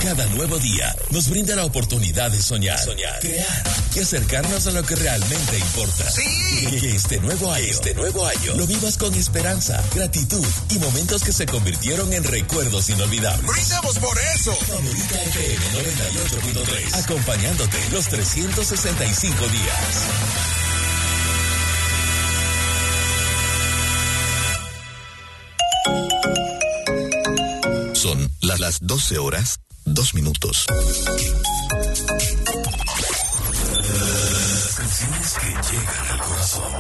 Cada nuevo día nos brinda la oportunidad de soñar, crear y acercarnos a lo que realmente importa. ¡Sí! Y que este nuevo año lo vivas con esperanza, gratitud y momentos que se convirtieron en recuerdos inolvidables. ¡Brindemos por eso! Favorita FM 98.3, acompañándote los 365 días. Son las 12 horas, 2 minutos. Las canciones que llegan al corazón.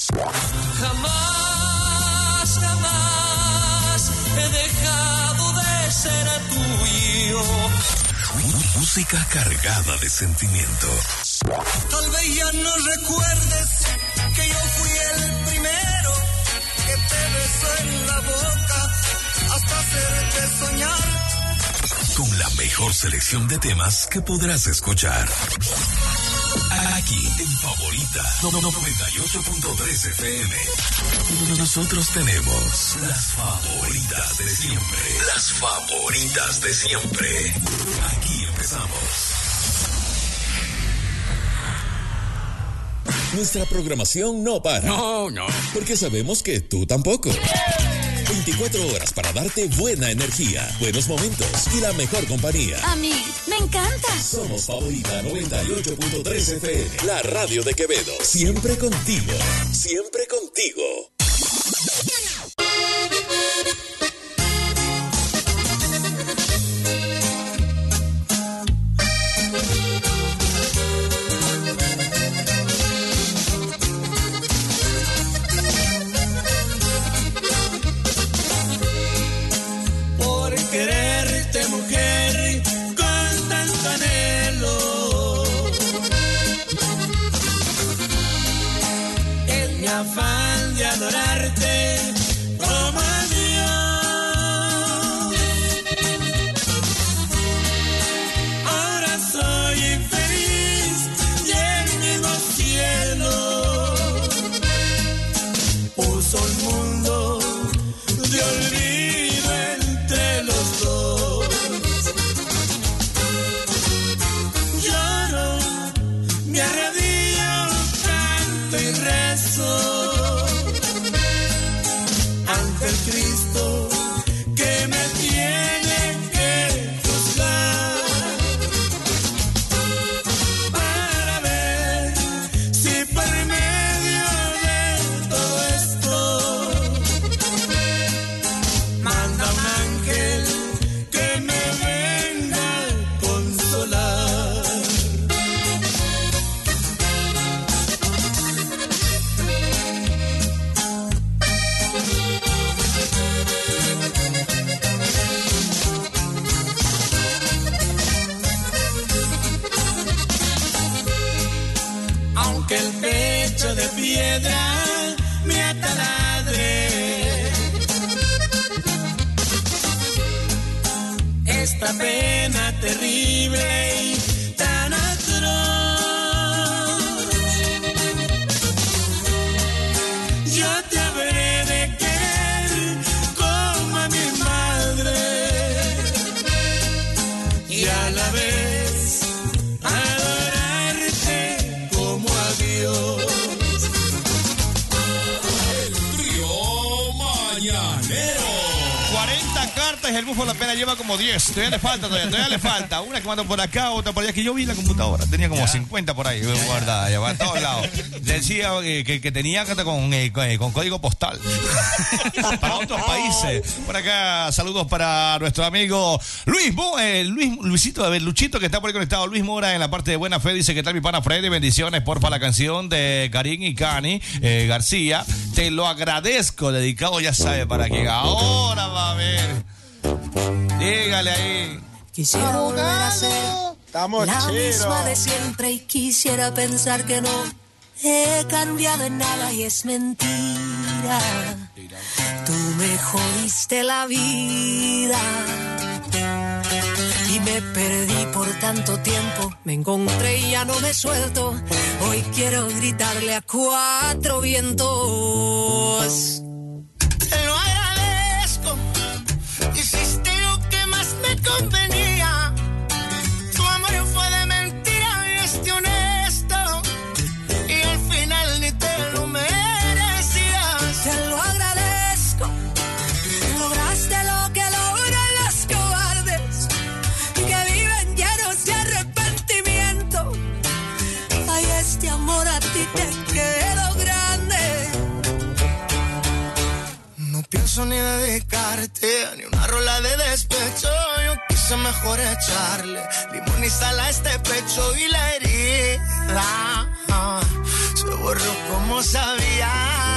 Jamás, jamás he dejado de ser tuyo. Música cargada de sentimiento. Tal vez ya no recuerdes que yo fui el primero que te besó en la boca hasta hacerte soñar. Con la mejor selección de temas que podrás escuchar. Aquí en Favorita 98.3 FM. Nosotros tenemos las favoritas de siempre. Las favoritas de siempre. Aquí empezamos. Nuestra programación no para. No. Porque sabemos que tú tampoco. 24 horas para darte buena energía, buenos momentos y la mejor compañía. A mí, me encanta. Somos Favorita 98.3 FM, la radio de Quevedo. Siempre contigo, siempre contigo. Quererte, mujer, con tanto anhelo. En mi afán de adorarte como a Dios. Ahora soy infeliz y en mi mismo cielo puso un mundo de olvido entre los dos. Lloro, me arrodillo, canto y rezo ante el Cristo que me tiene que juzgar, para ver si por medio de todo esto manda un ángel que me venga a consolar. Aunque el pecho de piedra me ataladre, esta pena terrible y tan atroz, yo te habré de querer como a mi madre y a la vez adorarte como a Dios. El trío mañanero. 40 cartas y el bufo la pena lleva como 10. Todavía le falta. Una que mando por acá, otra por allá, que yo vi en la computadora. Tenía como 50 por ahí, guardada, ya va a todos lados. Decía que tenía carta con código postal. Para otros países. Por acá, saludos para nuestro amigo Luchito, que está por ahí conectado. Luis Mora, en la parte de buena fe, dice: ¿qué tal mi pana Freddy? Bendiciones, porfa, la canción de Karim y Cani García. Te lo agradezco, dedicado, ya sabe para quién. Ahora va a ver. Dígale ahí. Quisiera volver a ser Estamos la chidos. misma de siempre y quisiera pensar que no he cambiado en nada y es mentira. Tú me jodiste la vida y me perdí por tanto tiempo. Me encontré y ya no me suelto. Hoy quiero gritarle a 4 vientos. Te lo agradezco, hiciste lo que más me convenía. pienso ni dedicarte ni una rola de despecho. Yo quise mejor echarle limón y sal a este pecho y la herida se borró como sabía.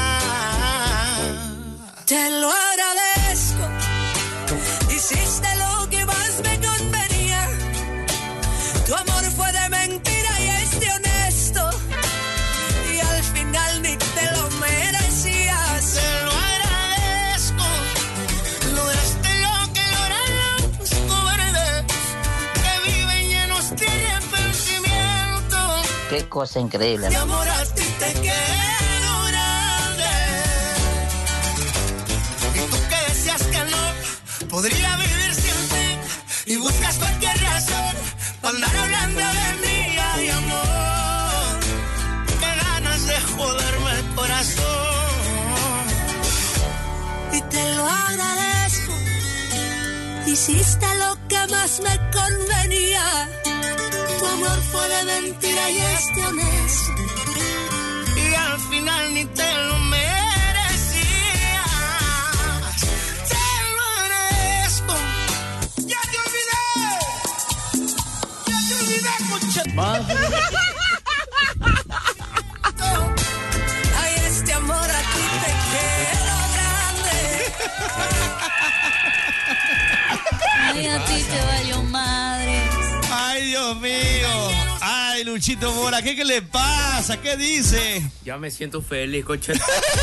Te lo agradezco, hiciste lo que más me convenía. Tu amor fue de mentira y es de honesto, y al final ni te lo merecías. Te lo agradezco, lograste lo que lograron los cobardes que viven llenos de arrepentimiento. Qué cosa increíble, Mi ¿no? amor, a ti te quedó grande. Y tú que decías que no podría vivir sin ti, y buscas cualquier razón para andar hablando de mí. Ay, amor, qué ganas de joderme el corazón. Y te lo agradezco, hiciste lo que más me convenía. Tu amor fue de mentira y es de honesto, Y al final ni te lo merecías. Te lo agradezco. ¡Ya te olvidé! ¡Ya te olvidé, concha! ay, este amor a ti te quedó grande. Ay, a ti te valió madre. Ay, Dios mío. Ay, Luchito Mora, ¿qué le pasa? ¿Qué dice? Ya me siento feliz, coche.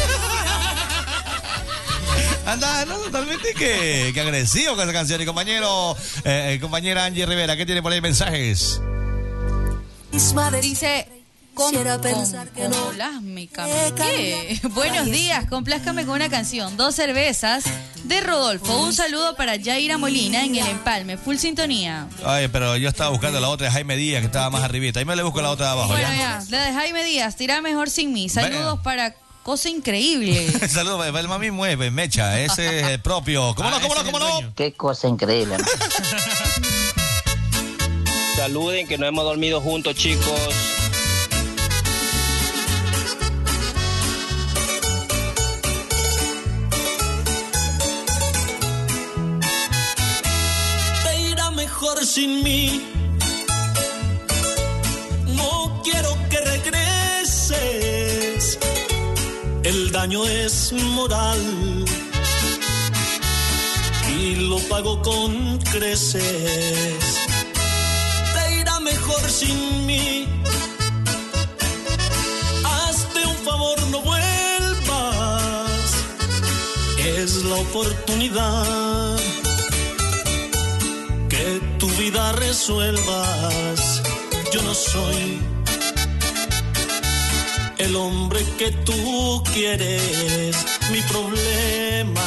Anda, no, totalmente que agresivo con esa canción. Y compañera Angie Rivera, ¿qué tiene por ahí mensajes? Dice, Quisiera pensar que no. ¿Qué? Buenos días, complázcame con una canción. 2 cervezas de Rodolfo. Un saludo para Yaira Molina en el Empalme. Full sintonía. Ay, pero yo estaba buscando la otra de Jaime Díaz, que estaba más arribita. Ahí me le busco la otra de abajo. Bueno, ya. La de Jaime Díaz, tira mejor sin mí. Saludos para Cosa Increíble. Saludos, el mami mueve, Mecha. Ese es el propio. ¿Cómo no, cómo no, cómo no? Qué cosa increíble, ¿no? Saluden que no hemos dormido juntos, chicos. Te irá mejor sin mí. No quiero que regreses. El daño es moral y lo pago con creces. Te irá mejor sin mí. Hazte un favor, no vuelvas. Es la oportunidad que tu vida resuelvas. Yo no soy el hombre que tú quieres. Mi problema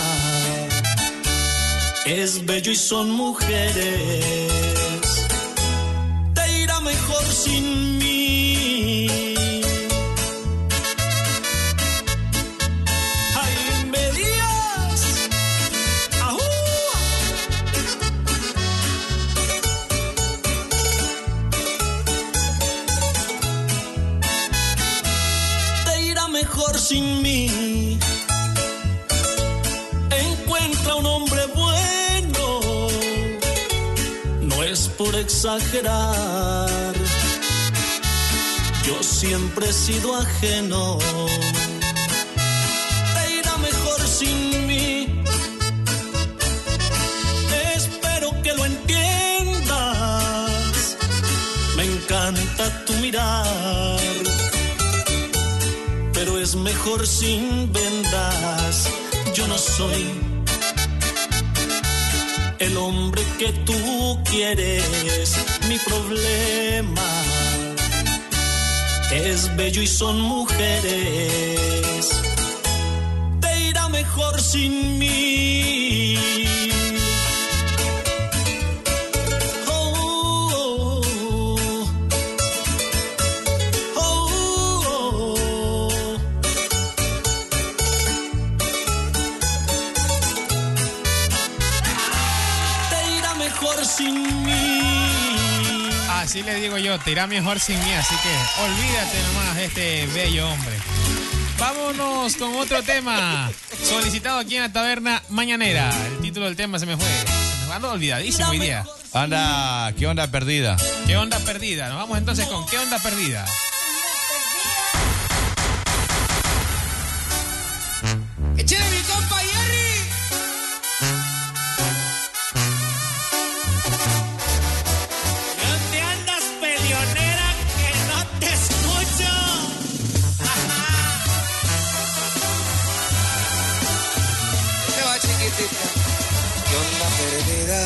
es bello y son mujeres. Te irá mejor sin mí. Jaime Díaz. ¡Ajú! Te irá mejor sin mí. Encuentra un hombre bueno. No es por exagerar. Yo siempre he sido ajeno. Te irá mejor sin mí. Espero que lo entiendas. Me encanta tu mirar. Pero es mejor sin vendas. Yo no soy el hombre que tú quieres. Mi problema es bello y son mujeres. Te irá mejor sin mí. Oh, oh, oh, oh. Te irá mejor sin mí. Así le digo yo, te irá mejor sin mí, así que olvídate nomás de este bello hombre. Vámonos con otro tema solicitado aquí en la taberna mañanera. El título del tema se me fue. Se me anda olvidadísimo hoy día. Anda, ¿qué onda perdida? ¿Qué onda perdida? Nos vamos entonces con ¿qué onda perdida? ¡Échale mi compa Jerry! ¿Dónde andas, peleonera, que no te escucho? Te va, chiquitita. ¿Qué onda perdida?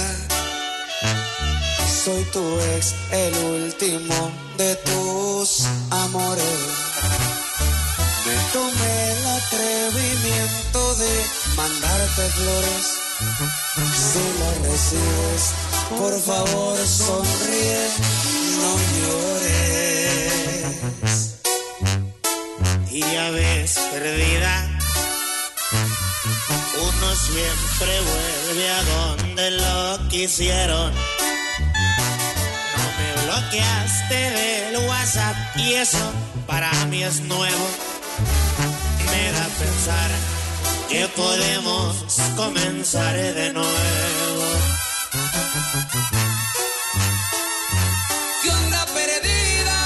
Soy tu ex, el último de tus amores. Me tomé el atrevimiento de mandarte flores. Si las recibes, por favor sonríe, no llores. Y ya ves, perdida, uno siempre vuelve a donde lo quisieron. No me bloqueaste del WhatsApp y eso para mí es nuevo. Me da a pensar que podemos comenzar de nuevo. ¿Qué onda perdida?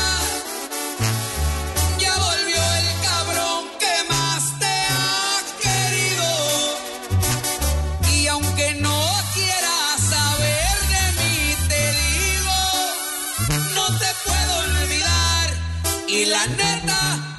Ya volvió el cabrón que más te ha querido. Y aunque no quieras saber de mí, te digo, no te puedo olvidar. Y la neta,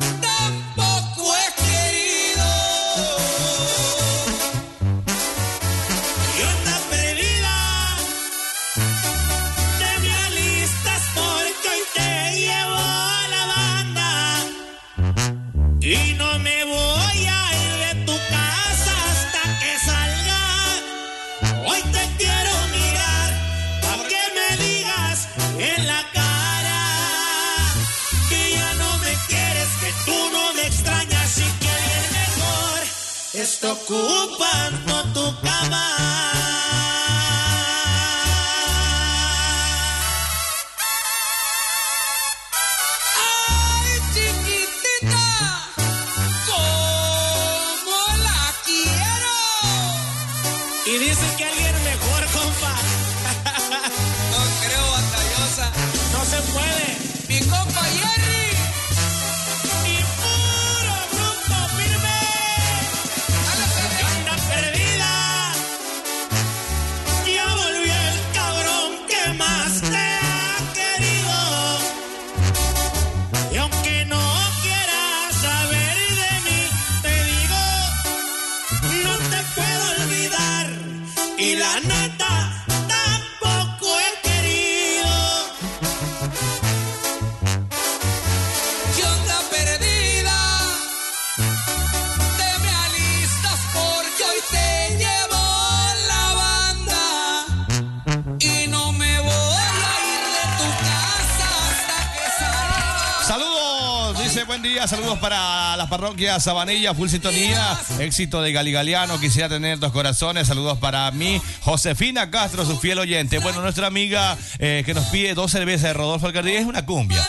y no me voy a ir de tu casa hasta que salga. Hoy te quiero mirar para que me digas en la cara que ya no me quieres, que tú no me extrañas y que el mejor está ocupando tu cama. Y dice que alguien mejor, compa. No creo, batallosa. No se puede. Mi compa Jerry. Y puro bruto firme. Anda perdida. Ya volvió el cabrón que más te ha querido. Y aunque no quieras saber de mí, te digo, no te puedo olvidar. Y la neta, tampoco he querido. ¿Qué onda perdida? Te me alistas porque hoy te llevo la banda. Y no me voy a ir de tu casa hasta que salga. Saludos, dice buen día, saludos para las parroquias Sabanilla, full sintonía, éxito de Galigaliano, quisiera tener dos corazones, saludos para mí, Josefina Castro, su fiel oyente. Bueno, nuestra amiga que nos pide 2 cervezas de Rodolfo Alcardí, es una cumbia,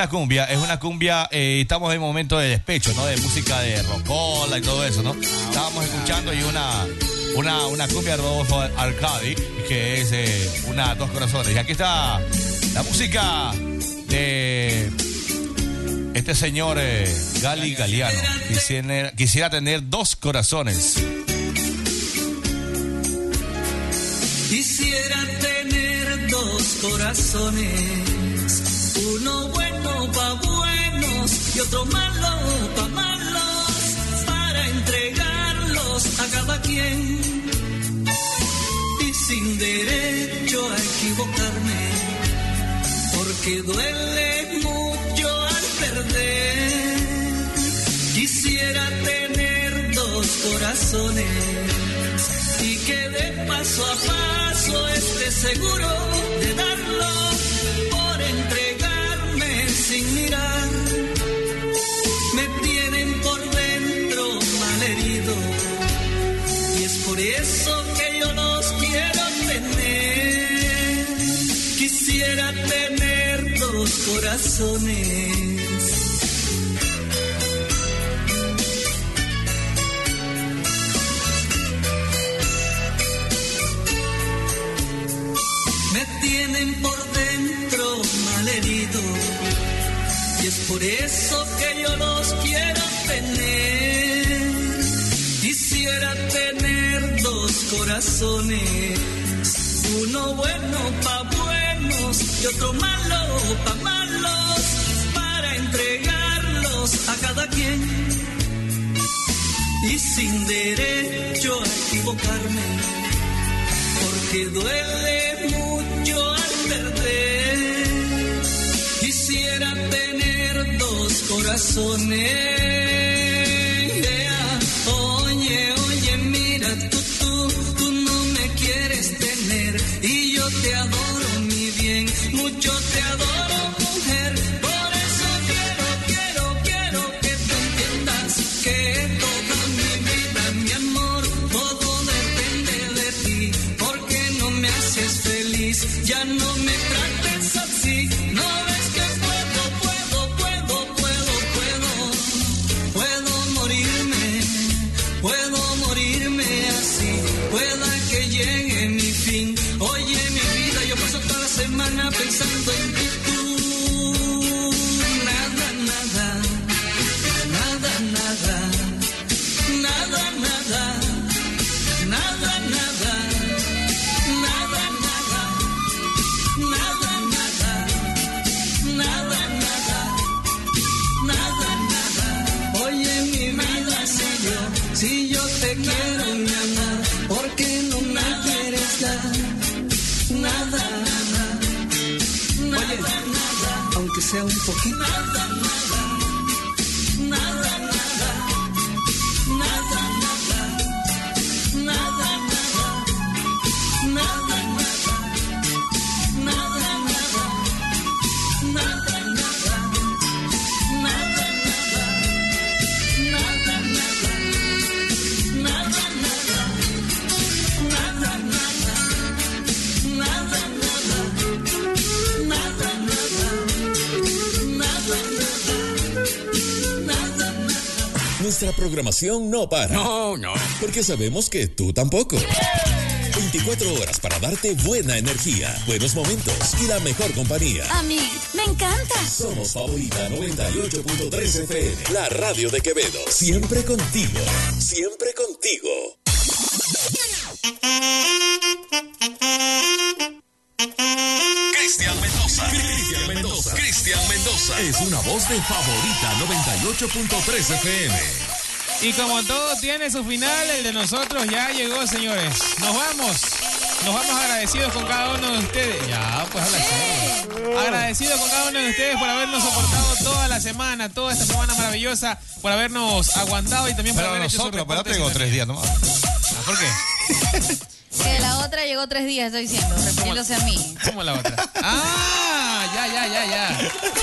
estamos en un momento de despecho, ¿no? De música de rocola y todo eso, ¿no? Estábamos escuchando y una cumbia de Rodolfo Alcardí, que es dos corazones. Y aquí está la música de este señor Gali Galiano. Quisiera tener 2 corazones. Quisiera tener 2 corazones, uno bueno pa' buenos y otro malo pa' malos, para entregarlos a cada quien y sin derecho a equivocarme, porque duele mucho al perder. Quisiera tener 2 corazones y que de paso a paso esté seguro de darlo por entregarme sin mirar. Me tienen por dentro malherido y es por eso que yo los quiero tener. Quisiera tener 2 corazones. tienen por dentro malherido. Y es por eso que yo los quiero tener. Quisiera tener dos corazones, uno bueno pa' buenos y otro malo pa' malos, para entregarlos a cada quien. Y sin derecho a equivocarme, porque duele mucho al perder. Quisiera tener dos corazones. Oye, oye, mira, tú no me quieres tener. Y yo te adoro, mi bien, mucho te adoro, mujer. Por eso quiero que tú entiendas que toda mi vida, mi amor, todo depende de ti. Porque no me haces feliz, ya no me trates así. No ves que puedo morirme así, pueda que llegue mi fin. Oye, mi vida, yo paso toda la semana pensando en ti. Tú, nada, nada, nada, nada, nada, nada, nada, nada, nada, nada, nada, nada, nada, nada. Oye, mi vida, si yo te quiero, mi amor, ¿por qué no me quieres dar? Nada, nada, nada, nada, aunque sea un poquito. Nada, nada, nada, nada, nada, nada, nada, nada, nada, nada, nada, nada, nada, Nuestra programación no para. No. Porque sabemos que tú tampoco. 24 horas para darte buena energía, buenos momentos y la mejor compañía. A mí me encanta. Somos Favorita 98.3 FM, la radio de Quevedo. Siempre contigo, siempre contigo. Cristian Mendoza es una voz de Favorita 98.3 FM. Y como todo tiene su final, el de nosotros ya llegó, señores. Nos vamos agradecidos con cada uno de ustedes. Ya, pues habla serio. Agradecidos con cada uno de ustedes por habernos soportado toda la semana, toda esta semana maravillosa, por habernos aguantado y también por haber hecho su reporte. Pero tengo 3 días nomás. ¿Por qué? Que la otra llegó 3 días, estoy diciendo, refiriéndose a mí. ¿Cómo la otra? Ah, ya.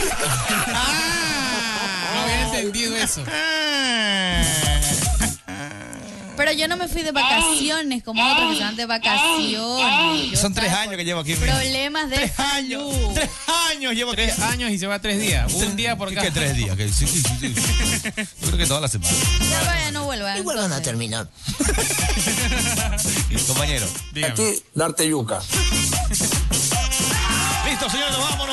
No había entendido eso. Pero yo no me fui de vacaciones como otros que se van de vacaciones. Son 3 años que llevo aquí. Problemas de 3 años. 3 años llevo aquí. 3 años y se va 3 días. Un día por cada. ¿Qué 3 días? Sí. Yo creo que toda la semana. Ya vaya, no vuelvan. Y vuelvan a terminar. Compañero, dígame. Aquí, darte yuca. Listo, señores, nos vamos.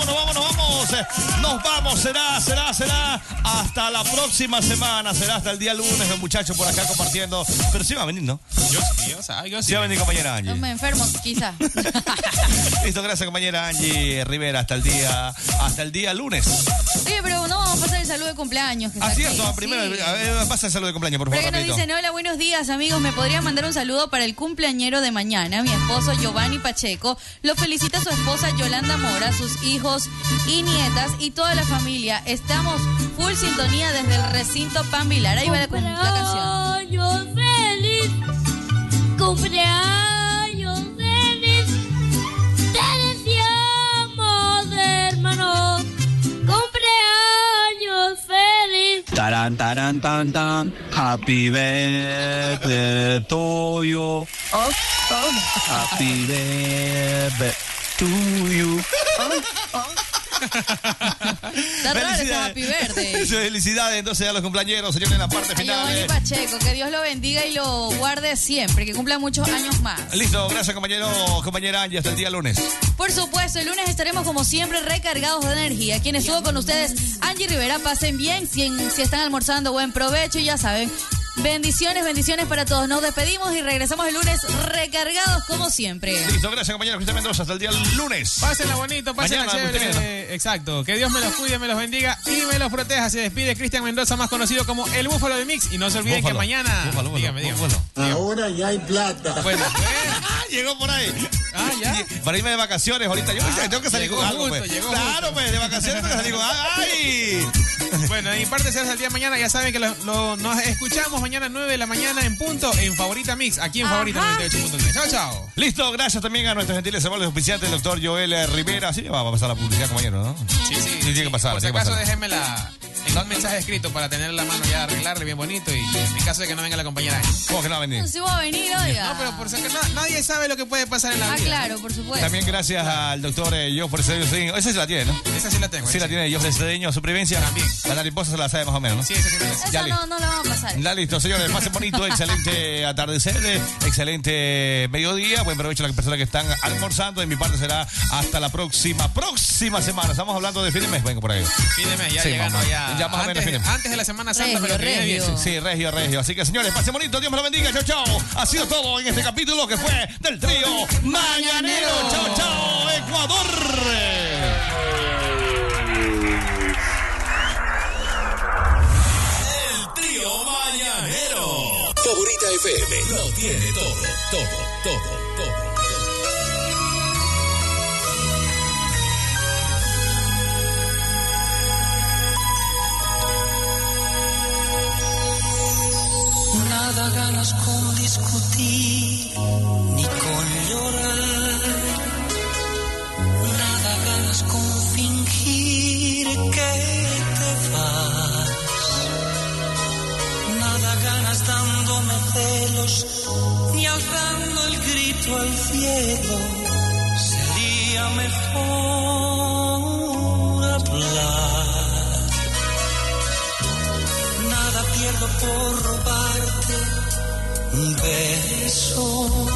Nos vamos, será hasta la próxima semana, será hasta el día lunes, el muchacho por acá compartiendo. Pero sí va a venir, ¿no? Yo sí. Sí va a venir, compañera Angie. No me enfermo, quizá. Listo, gracias, compañera Angie Rivera, hasta el día lunes. Oye, pero no vamos a pasar el saludo de cumpleaños. Que cierto, primero, a ver, pasa el saludo de cumpleaños, por favor, pero que nos dicen, hola, buenos días, amigos, ¿me podrían mandar un saludo para el cumpleañero de mañana? Mi esposo Giovanni Pacheco, lo felicita su esposa Yolanda Mora, sus hijos y nietas y toda la familia. Estamos full sintonía desde el recinto Pambilar. Ahí va la canción. Cumpleaños feliz, cumpleaños feliz, te deseamos, hermano, cumpleaños feliz. Taran, taran, tan, tan, happy birthday to you. Happy birthday to you. Está raro ese Happy Birthday. Felicidades entonces a los cumpleañeros, señores, en la parte final. Giovanni Pacheco, que Dios lo bendiga y lo guarde siempre, que cumpla muchos años más. Listo, gracias compañero, compañera Angie, hasta el día lunes. Por supuesto, el lunes estaremos como siempre recargados de energía. Quien estuvo con ustedes, Angie Rivera, pasen bien, si están almorzando, buen provecho y ya saben. Bendiciones para todos. Nos despedimos y regresamos el lunes recargados como siempre. Listo, gracias compañero Cristian Mendoza. Hasta el día lunes. Pásenla bonito, pásenla mañana, chévere. Exacto. Que Dios me los cuide, me los bendiga y me los proteja. Se despide Cristian Mendoza, más conocido como el Búfalo de Mix. Y no se olviden que mañana... Dígame. Ahora ya hay plata. Bueno, llegó por ahí. Ah, ya. Para irme de vacaciones ahorita. Yo tengo que salir con algo. Claro, pues, de vacaciones tengo que salir con algo. ¡Ay! Bueno, de mi parte será hasta el día de mañana. Ya saben que nos escuchamos mañana 9 de la mañana en punto en Favorita Mix, aquí en Favorita 98.3. Chao, chao. Listo, gracias también a nuestros gentiles hermanos auspiciantes, el doctor Joel Rivera. Sí, va a pasar la publicidad, compañero, ¿no? Sí. Tiene que pasar. Por si acaso, déjenme en un mensaje escrito para tener la mano ya, arreglarle bien bonito y en caso de que no venga la compañera. ¿Cómo que no va a venir? Si va a venir, oiga. No, pero por si acaso nadie sabe lo que puede pasar en la vida. Claro, por supuesto. También gracias al doctor Joffre Cedeño. Esa sí la tiene, ¿no? Esa sí la tengo. Sí la tiene Joffre Cedeño, supervivencia. También. La mariposa se la sabe más o menos, ¿no? Sí, esa sí la tengo. Esa no la vamos a pasar. Ya listo, señores. Pasen bonito, excelente atardecer, excelente mediodía. Buen provecho a las personas que están almorzando. De mi parte será hasta la próxima semana. Estamos hablando de fin de mes. Vengo por ahí. Fin de mes, ya llegando ya más o menos fin de mes. Antes de la Semana Santa, pero que viene bien. Sí, regio. Así que, señores, pasen bonito. Dios me lo bendiga. Chao. Ha sido todo en este capítulo que fue del trío Mañanero. Chao, Ecuador. El trío Mañanero. Favorita FM lo tiene todo. Nada ganas con discutir ni con llorar, nada ganas con fingir que te vas, nada ganas dándome celos ni alzando el grito al cielo. Sería mejor hablar. Nada pierdo por robarte un beso,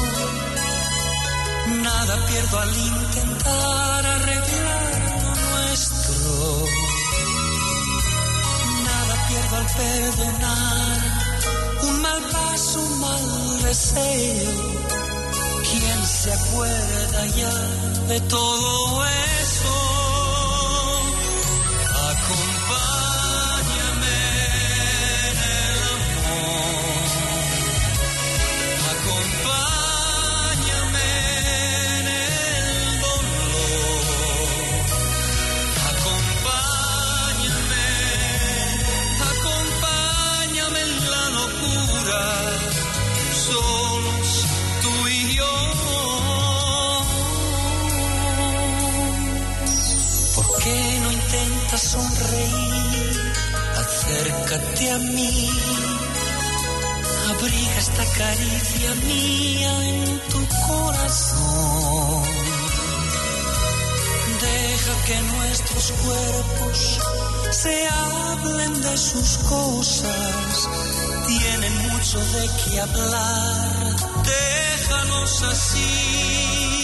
nada pierdo al intentar arreglar lo nuestro, nada pierdo al perdonar un mal paso, un mal deseo. ¿Quién se acuerda ya de todo eso? Sonreír, acércate a mí, abriga esta caricia mía en tu corazón. Deja que nuestros cuerpos se hablen de sus cosas, tienen mucho de qué hablar, déjanos así.